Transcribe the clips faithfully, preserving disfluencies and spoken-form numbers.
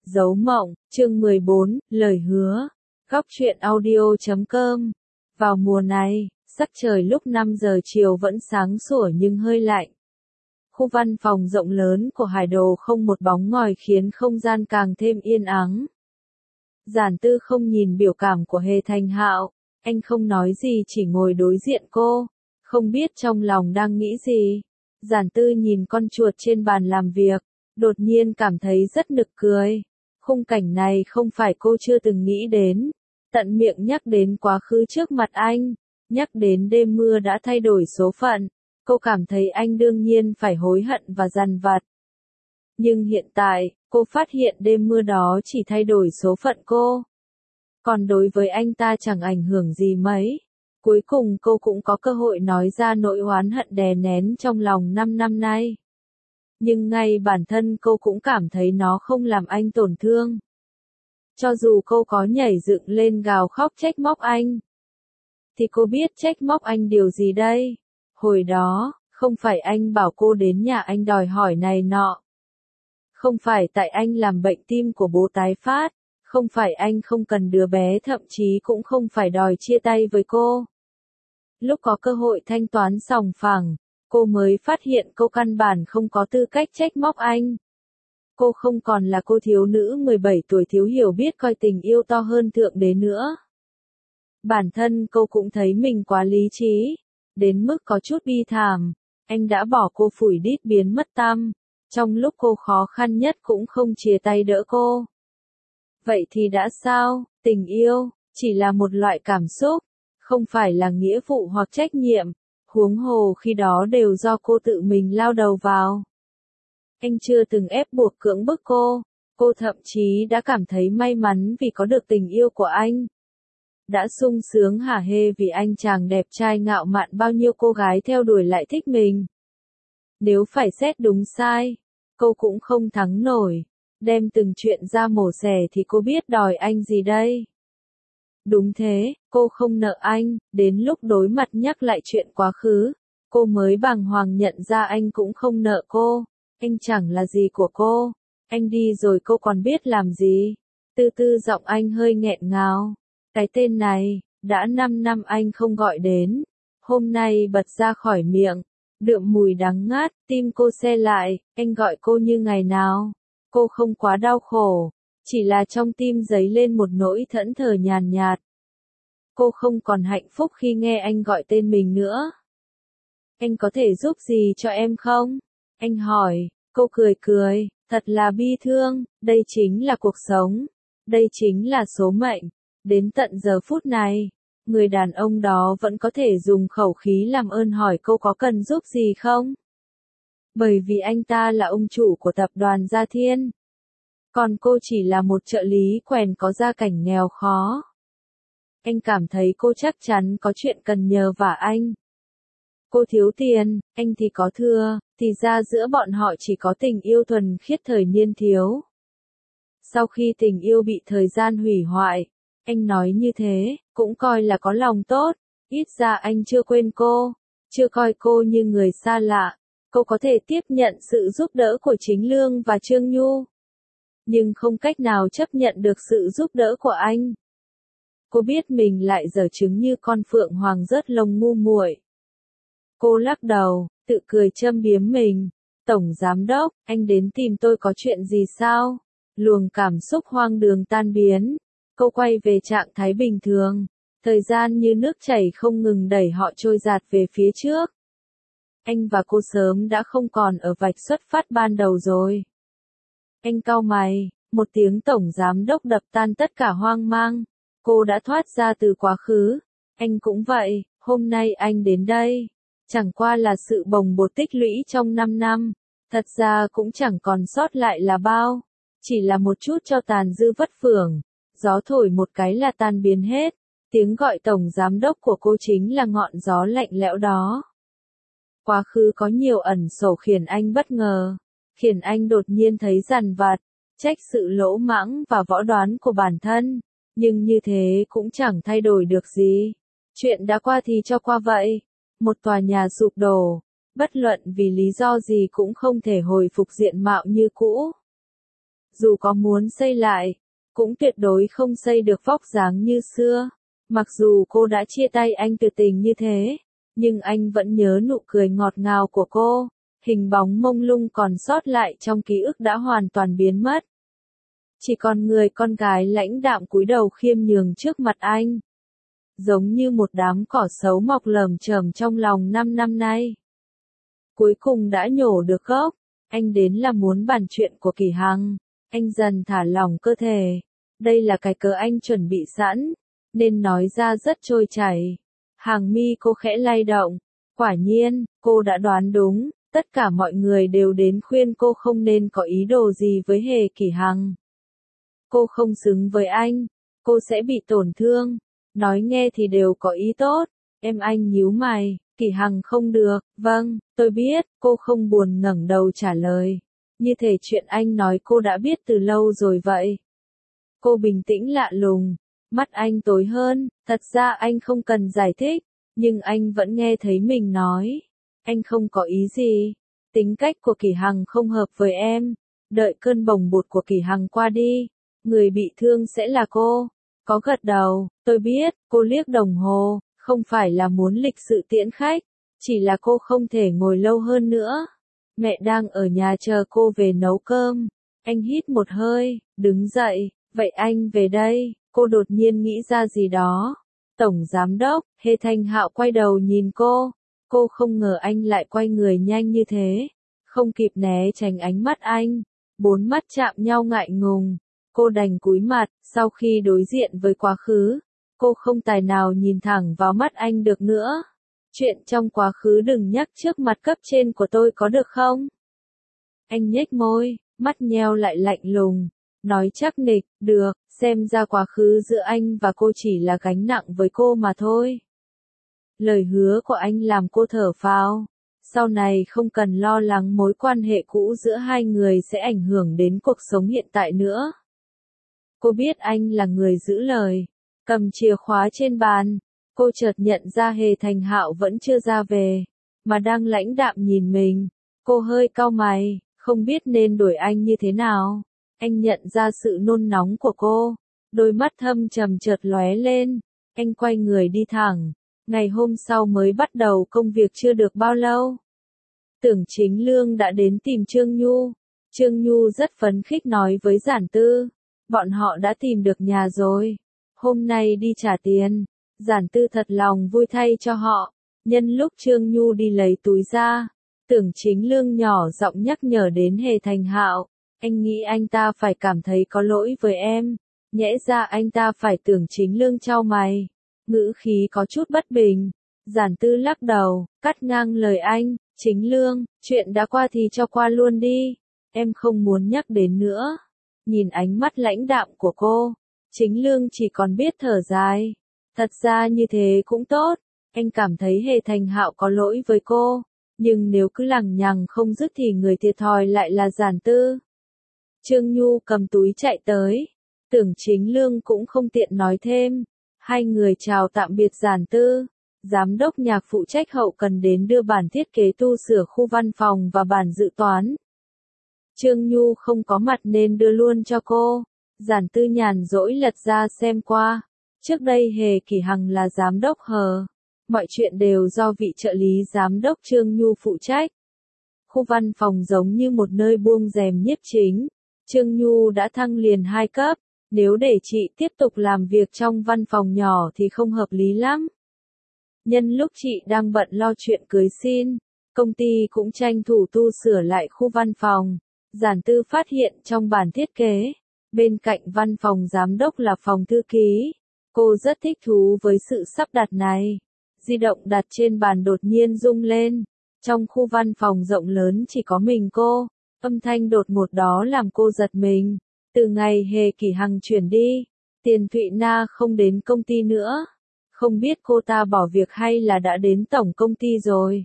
Dấu mộng, chương mười bốn, lời hứa. Góc truyện audio chấm com. Vào mùa này, sắc trời lúc năm giờ chiều vẫn sáng sủa nhưng hơi lạnh. Khu văn phòng rộng lớn của Hải Đồ không một bóng ngòi khiến không gian càng thêm yên ắng. Giản Tư không nhìn biểu cảm của Hề Thành Hạo, anh không nói gì chỉ ngồi đối diện cô, không biết trong lòng đang nghĩ gì. Giản Tư nhìn con chuột trên bàn làm việc, đột nhiên cảm thấy rất nực cười. Khung cảnh này không phải cô chưa từng nghĩ đến, tận miệng nhắc đến quá khứ trước mặt anh, nhắc đến đêm mưa đã thay đổi số phận, cô cảm thấy anh đương nhiên phải hối hận và dằn vặt. Nhưng hiện tại, cô phát hiện đêm mưa đó chỉ thay đổi số phận cô. Còn đối với anh ta chẳng ảnh hưởng gì mấy. Cuối cùng cô cũng có cơ hội nói ra nỗi oán hận đè nén trong lòng năm năm nay. Nhưng ngay bản thân cô cũng cảm thấy nó không làm anh tổn thương. Cho dù cô có nhảy dựng lên gào khóc trách móc anh, thì cô biết trách móc anh điều gì đây? Hồi đó, không phải anh bảo cô đến nhà anh đòi hỏi này nọ. Không phải tại anh làm bệnh tim của bố tái phát, không phải anh không cần đứa bé, thậm chí cũng không phải đòi chia tay với cô. Lúc có cơ hội thanh toán sòng phẳng, cô mới phát hiện cô căn bản không có tư cách trách móc anh. Cô không còn là cô thiếu nữ mười bảy tuổi thiếu hiểu biết coi tình yêu to hơn thượng đế nữa. Bản thân cô cũng thấy mình quá lý trí, đến mức có chút bi thảm. Anh đã bỏ cô phủi đít biến mất tăm, trong lúc cô khó khăn nhất cũng không chia tay đỡ cô. Vậy thì đã sao? Tình yêu chỉ là một loại cảm xúc, không phải là nghĩa vụ hoặc trách nhiệm, huống hồ khi đó đều do cô tự mình lao đầu vào. Anh chưa từng ép buộc cưỡng bức cô, cô thậm chí đã cảm thấy may mắn vì có được tình yêu của anh. Đã sung sướng hả hê vì anh chàng đẹp trai ngạo mạn bao nhiêu cô gái theo đuổi lại thích mình. Nếu phải xét đúng sai, cô cũng không thắng nổi, đem từng chuyện ra mổ xẻ thì cô biết đòi anh gì đây. Đúng thế, cô không nợ anh, đến lúc đối mặt nhắc lại chuyện quá khứ, cô mới bàng hoàng nhận ra anh cũng không nợ cô, anh chẳng là gì của cô, anh đi rồi cô còn biết làm gì. Từ từ giọng anh hơi nghẹn ngào, cái tên này, đã năm năm anh không gọi đến, hôm nay bật ra khỏi miệng, đượm mùi đắng ngát, tim cô se lại, anh gọi cô như ngày nào, cô không quá đau khổ. Chỉ là trong tim dấy lên một nỗi thẫn thờ nhàn nhạt. Cô không còn hạnh phúc khi nghe anh gọi tên mình nữa. Anh có thể giúp gì cho em không? Anh hỏi, cô cười cười, thật là bi thương, đây chính là cuộc sống. Đây chính là số mệnh. Đến tận giờ phút này, người đàn ông đó vẫn có thể dùng khẩu khí làm ơn hỏi cô có cần giúp gì không? Bởi vì anh ta là ông chủ của tập đoàn Gia Thiên. Còn cô chỉ là một trợ lý quèn có gia cảnh nghèo khó. Anh cảm thấy cô chắc chắn có chuyện cần nhờ vả anh. Cô thiếu tiền, anh thì có thừa, thì ra giữa bọn họ chỉ có tình yêu thuần khiết thời niên thiếu. Sau khi tình yêu bị thời gian hủy hoại, anh nói như thế, cũng coi là có lòng tốt, ít ra anh chưa quên cô, chưa coi cô như người xa lạ, cô có thể tiếp nhận sự giúp đỡ của Chính Lương và Trương Nhu. Nhưng không cách nào chấp nhận được sự giúp đỡ của anh. Cô biết mình lại dở chứng như con phượng hoàng rớt lông ngu muội. Cô lắc đầu, tự cười châm biếm mình. Tổng giám đốc, anh đến tìm tôi có chuyện gì sao? Luồng cảm xúc hoang đường tan biến. Cô quay về trạng thái bình thường. Thời gian như nước chảy không ngừng đẩy họ trôi dạt về phía trước. Anh và cô sớm đã không còn ở vạch xuất phát ban đầu rồi. Anh cau mày, một tiếng tổng giám đốc đập tan tất cả hoang mang. Cô đã thoát ra từ quá khứ. Anh cũng vậy, hôm nay anh đến đây. Chẳng qua là sự bồng bột tích lũy trong năm năm. Thật ra cũng chẳng còn sót lại là bao. Chỉ là một chút cho tàn dư vất phưởng. Gió thổi một cái là tan biến hết. Tiếng gọi tổng giám đốc của cô chính là ngọn gió lạnh lẽo đó. Quá khứ có nhiều ẩn sổ khiến anh bất ngờ. Khiến anh đột nhiên thấy dằn vặt, trách sự lỗ mãng và võ đoán của bản thân, nhưng như thế cũng chẳng thay đổi được gì. Chuyện đã qua thì cho qua vậy. Một tòa nhà sụp đổ, bất luận vì lý do gì cũng không thể hồi phục diện mạo như cũ. dù có muốn xây lại, cũng tuyệt đối không xây được vóc dáng như xưa. Mặc dù cô đã chia tay anh tuyệt tình như thế, nhưng anh vẫn nhớ nụ cười ngọt ngào của cô, hình bóng mông lung còn sót lại trong ký ức đã hoàn toàn biến mất. Chỉ còn người con gái lãnh đạm cúi đầu khiêm nhường trước mặt anh. Giống như một đám cỏ xấu mọc lởm chởm trong lòng năm năm nay. Cuối cùng đã nhổ được gốc, anh đến là muốn bàn chuyện của Kỳ Hằng. Anh dần thả lỏng cơ thể. Đây là cái cớ anh chuẩn bị sẵn, nên nói ra rất trôi chảy. Hàng mi cô khẽ lay động. Quả nhiên, cô đã đoán đúng, tất cả mọi người đều đến khuyên cô không nên có ý đồ gì với Hề Kỳ Hằng. Cô không xứng với anh, cô sẽ bị tổn thương. Nói nghe thì đều có ý tốt. Em anh nhíu mày, Kỳ Hằng không được. Vâng, tôi biết, cô không buồn ngẩng đầu trả lời. Như thể chuyện anh nói cô đã biết từ lâu rồi vậy. Cô bình tĩnh lạ lùng, mắt anh tối hơn, thật ra anh không cần giải thích, nhưng anh vẫn nghe thấy mình nói. Anh không có ý gì, tính cách của Kỳ Hằng không hợp với em, đợi cơn bồng bột của Kỳ Hằng qua đi, người bị thương sẽ là cô. Có gật đầu, tôi biết, cô liếc đồng hồ, không phải là muốn lịch sự tiễn khách, chỉ là cô không thể ngồi lâu hơn nữa. Mẹ đang ở nhà chờ cô về nấu cơm. Anh hít một hơi, đứng dậy, vậy anh về đây. Cô đột nhiên nghĩ ra gì đó. Tổng giám đốc, Hề Thành Hạo quay đầu nhìn cô. Cô không ngờ anh lại quay người nhanh như thế. Không kịp né tránh ánh mắt anh. Bốn mắt chạm nhau ngại ngùng. Cô đành cúi mặt, sau khi đối diện với quá khứ. Cô không tài nào nhìn thẳng vào mắt anh được nữa. Chuyện trong quá khứ đừng nhắc trước mặt cấp trên của tôi có được không? Anh nhếch môi, mắt nheo lại lạnh lùng, nói chắc nịch, được, xem ra quá khứ giữa anh và cô chỉ là gánh nặng với cô mà thôi. Lời hứa của anh làm cô thở phào, sau này không cần lo lắng mối quan hệ cũ giữa hai người sẽ ảnh hưởng đến cuộc sống hiện tại nữa. Cô biết anh là người giữ lời, cầm chìa khóa trên bàn. Cô chợt nhận ra Hề Thành Hạo vẫn chưa ra về, mà đang lãnh đạm nhìn mình. Cô hơi cau mày, không biết nên đuổi anh như thế nào. Anh nhận ra sự nôn nóng của cô, đôi mắt thâm trầm chợt lóe lên. Anh quay người đi thẳng. Ngày hôm sau mới bắt đầu công việc chưa được bao lâu. Tưởng Chính Lương đã đến tìm Trương Nhu. Trương Nhu rất phấn khích nói với Giản Tư, bọn họ đã tìm được nhà rồi. Hôm nay đi trả tiền. Giản Tư thật lòng vui thay cho họ. Nhân lúc Trương Nhu đi lấy túi ra, Tưởng Chính Lương nhỏ giọng nhắc nhở đến Hề Thành Hạo. Anh nghĩ anh ta phải cảm thấy có lỗi với em. Nhẽ ra anh ta phải. Tưởng Chính Lương chau mày, ngữ khí có chút bất bình. Giản Tư lắc đầu, cắt ngang lời anh. Chính Lương, chuyện đã qua thì cho qua luôn đi. Em không muốn nhắc đến nữa. Nhìn ánh mắt lãnh đạm của cô, Chính Lương chỉ còn biết thở dài. Thật ra như thế cũng tốt, anh cảm thấy Hề Thành Hạo có lỗi với cô, nhưng nếu cứ lằng nhằng không dứt thì người thiệt thòi lại là Giản Tư. Trương Nhu cầm túi chạy tới, Tưởng Chính Lương cũng không tiện nói thêm, hai người chào tạm biệt Giản Tư. Giám đốc nhạc phụ trách hậu cần đến đưa bản thiết kế tu sửa khu văn phòng và bản dự toán. Trương Nhu không có mặt nên đưa luôn cho cô. Giản Tư nhàn rỗi lật ra xem qua. Trước đây Hề Kỳ Hằng là giám đốc hờ. Mọi chuyện đều do vị trợ lý giám đốc Trương Nhu phụ trách. Khu văn phòng giống như một nơi buông rèm nhiếp chính. Trương Nhu đã thăng liền hai cấp. Nếu để chị tiếp tục làm việc trong văn phòng nhỏ thì không hợp lý lắm. Nhân lúc chị đang bận lo chuyện cưới xin, công ty cũng tranh thủ tu sửa lại khu văn phòng. Giản Tư phát hiện trong bản thiết kế, bên cạnh văn phòng giám đốc là phòng thư ký. Cô rất thích thú với sự sắp đặt này. Di động đặt trên bàn đột nhiên rung lên. Trong khu văn phòng rộng lớn chỉ có mình cô. Âm thanh đột ngột đó làm cô giật mình. Từ ngày Hề Kỳ Hằng chuyển đi, Tiền Thụy Na không đến công ty nữa. Không biết cô ta bỏ việc hay là đã đến tổng công ty rồi.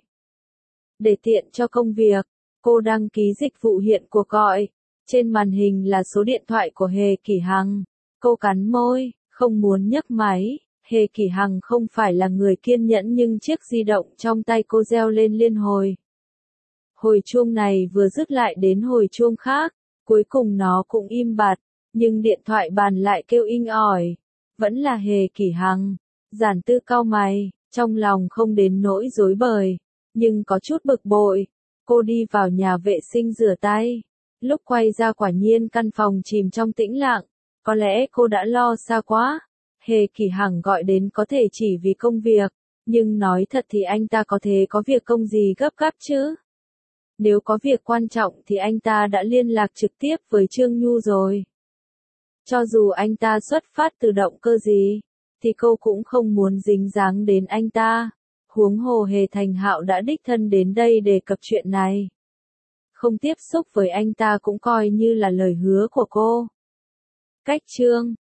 Để tiện cho công việc, cô đăng ký dịch vụ hiện cuộc gọi. Trên màn hình là số điện thoại của Hề Kỳ Hằng. Cô cắn môi, không muốn nhấc máy. Hề Kỳ Hằng không phải là người kiên nhẫn nhưng chiếc di động trong tay cô reo lên liên hồi. Hồi chuông này vừa dứt lại đến hồi chuông khác. Cuối cùng nó cũng im bặt, nhưng điện thoại bàn lại kêu inh ỏi. Vẫn là Hề Kỷ Hằng. Giản Tư cau mày, trong lòng không đến nỗi rối bời, nhưng có chút bực bội. Cô đi vào nhà vệ sinh rửa tay. Lúc quay ra quả nhiên căn phòng chìm trong tĩnh lặng. Có lẽ cô đã lo xa quá. Hề Kỷ Hằng gọi đến có thể chỉ vì công việc, nhưng nói thật thì anh ta có thể có việc công gì gấp gáp chứ? Nếu có việc quan trọng thì anh ta đã liên lạc trực tiếp với Trương Nhu rồi. Cho dù anh ta xuất phát từ động cơ gì, thì cô cũng không muốn dính dáng đến anh ta. Huống hồ Hề Thành Hạo đã đích thân đến đây đề cập chuyện này. Không tiếp xúc với anh ta cũng coi như là lời hứa của cô. Cách chương